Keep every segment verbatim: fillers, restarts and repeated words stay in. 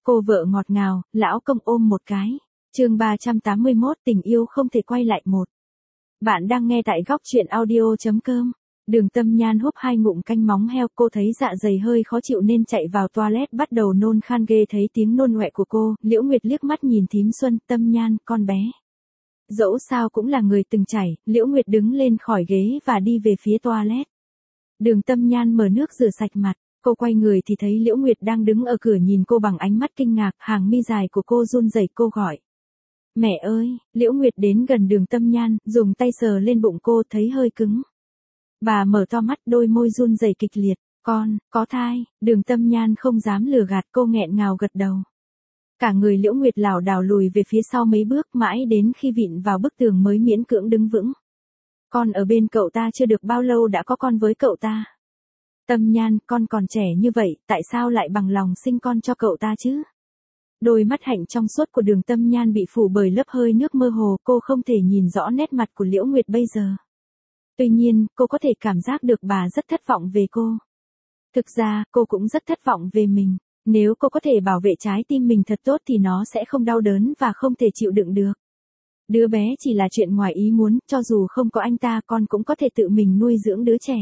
Cô vợ ngọt ngào, lão công ôm một cái. Chương ba trăm tám mươi mốt tình yêu không thể quay lại một. Bạn đang nghe tại góc truyện audio chấm com. Đường Tâm Nhan húp hai ngụm canh móng heo, cô thấy dạ dày hơi khó chịu nên chạy vào toilet bắt đầu nôn khan ghê. Thấy tiếng nôn ọe của cô, Liễu Nguyệt liếc mắt nhìn thím Xuân. Tâm Nhan, con bé. Dẫu sao cũng là người từng trải, Liễu Nguyệt đứng lên khỏi ghế và đi về phía toilet. Đường Tâm Nhan mở nước rửa sạch mặt. Cô quay người thì thấy Liễu Nguyệt đang đứng ở cửa nhìn cô bằng ánh mắt kinh ngạc, hàng mi dài của cô run rẩy, cô gọi. Mẹ ơi, Liễu Nguyệt đến gần Đường Tâm Nhan, dùng tay sờ lên bụng cô, thấy hơi cứng. Bà mở to mắt, đôi môi run rẩy kịch liệt. Con, có thai. Đường Tâm Nhan không dám lừa gạt, cô nghẹn ngào gật đầu. Cả người Liễu Nguyệt lảo đảo lùi về phía sau mấy bước, mãi đến khi vịn vào bức tường mới miễn cưỡng đứng vững. Con ở bên cậu ta chưa được bao lâu đã có con với cậu ta. Tâm Nhan, con còn trẻ như vậy, tại sao lại bằng lòng sinh con cho cậu ta chứ? Đôi mắt hạnh trong suốt của Đường Tâm Nhan bị phủ bởi lớp hơi nước mơ hồ, cô không thể nhìn rõ nét mặt của Liễu Nguyệt bây giờ. Tuy nhiên, cô có thể cảm giác được bà rất thất vọng về cô. Thực ra, cô cũng rất thất vọng về mình. Nếu cô có thể bảo vệ trái tim mình thật tốt thì nó sẽ không đau đớn và không thể chịu đựng được. Đứa bé chỉ là chuyện ngoài ý muốn, cho dù không có anh ta con cũng có thể tự mình nuôi dưỡng đứa trẻ.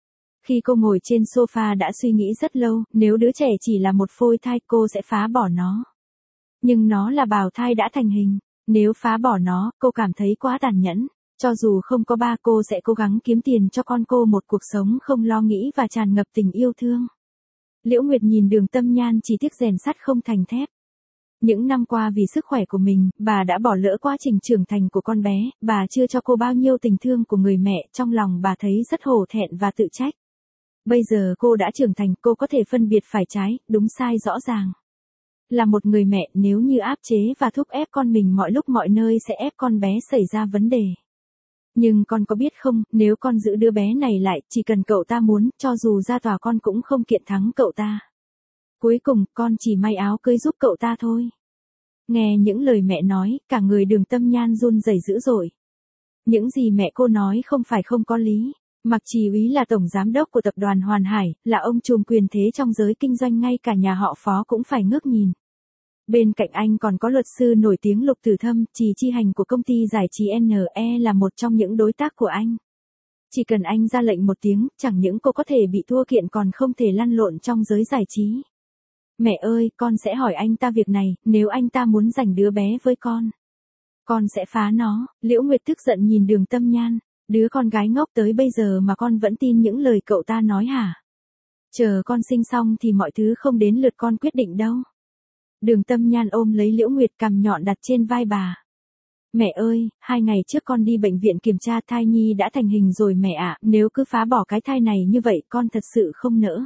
Khi cô ngồi trên sofa đã suy nghĩ rất lâu, nếu đứa trẻ chỉ là một phôi thai cô sẽ phá bỏ nó. Nhưng nó là bào thai đã thành hình, nếu phá bỏ nó, cô cảm thấy quá tàn nhẫn. Cho dù không có ba cô sẽ cố gắng kiếm tiền cho con cô một cuộc sống không lo nghĩ và tràn ngập tình yêu thương. Liễu Nguyệt nhìn Đường Tâm Nhan chỉ tiếc rèn sắt không thành thép. Những năm qua vì sức khỏe của mình, bà đã bỏ lỡ quá trình trưởng thành của con bé, bà chưa cho cô bao nhiêu tình thương của người mẹ, trong lòng bà thấy rất hổ thẹn và tự trách. Bây giờ cô đã trưởng thành, cô có thể phân biệt phải trái, đúng sai rõ ràng. Là một người mẹ, nếu như áp chế và thúc ép con mình mọi lúc mọi nơi sẽ ép con bé xảy ra vấn đề. Nhưng con có biết không, nếu con giữ đứa bé này lại, chỉ cần cậu ta muốn, cho dù ra tòa con cũng không kiện thắng cậu ta. Cuối cùng, con chỉ may áo cưới giúp cậu ta thôi. Nghe những lời mẹ nói, cả người Đường Tâm Nhan run rẩy dữ dội. Những gì mẹ cô nói không phải không có lý. Mạc Trì Úy là tổng giám đốc của tập đoàn Hoàn Hải, là ông trùm quyền thế trong giới kinh doanh, ngay cả nhà họ Phó cũng phải ngước nhìn. Bên cạnh anh còn có luật sư nổi tiếng Lục Tử Thâm, Trì Chi Hành của công ty giải trí en e là một trong những đối tác của anh. Chỉ cần anh ra lệnh một tiếng, chẳng những cô có thể bị thua kiện còn không thể lăn lộn trong giới giải trí. Mẹ ơi, con sẽ hỏi anh ta việc này, nếu anh ta muốn giành đứa bé với con, con sẽ phá nó. Liễu Nguyệt tức giận nhìn Đường Tâm Nhan. Đứa con gái ngốc tới bây giờ mà con vẫn tin những lời cậu ta nói hả? Chờ con sinh xong thì mọi thứ không đến lượt con quyết định đâu. Đường Tâm Nhan ôm lấy Liễu Nguyệt, cằm nhọn đặt trên vai bà. Mẹ ơi, hai ngày trước con đi bệnh viện kiểm tra, thai nhi đã thành hình rồi mẹ ạ, nếu cứ phá bỏ cái thai này như vậy con thật sự không nỡ.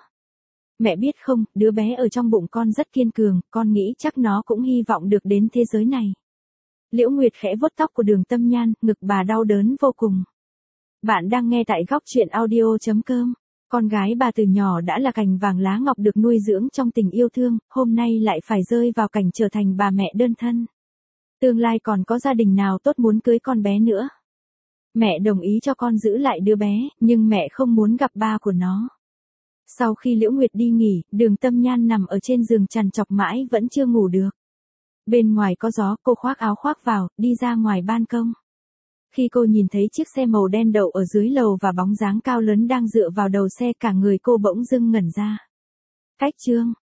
Mẹ biết không, đứa bé ở trong bụng con rất kiên cường, con nghĩ chắc nó cũng hy vọng được đến thế giới này. Liễu Nguyệt khẽ vuốt tóc của Đường Tâm Nhan, ngực bà đau đớn vô cùng. Bạn đang nghe tại góc truyện audio chấm com. Con gái bà từ nhỏ đã là cành vàng lá ngọc được nuôi dưỡng trong tình yêu thương, hôm nay lại phải rơi vào cảnh trở thành bà mẹ đơn thân. Tương lai còn có gia đình nào tốt muốn cưới con bé nữa. Mẹ đồng ý cho con giữ lại đứa bé, nhưng mẹ không muốn gặp ba của nó. Sau khi Liễu Nguyệt đi nghỉ, Đường Tâm Nhan nằm ở trên giường trằn trọc mãi vẫn chưa ngủ được. Bên ngoài có gió, cô khoác áo khoác vào, đi ra ngoài ban công. Khi cô nhìn thấy chiếc xe màu đen đậu ở dưới lầu và bóng dáng cao lớn đang dựa vào đầu xe, cả người cô bỗng dưng ngẩn ra. Cách chương,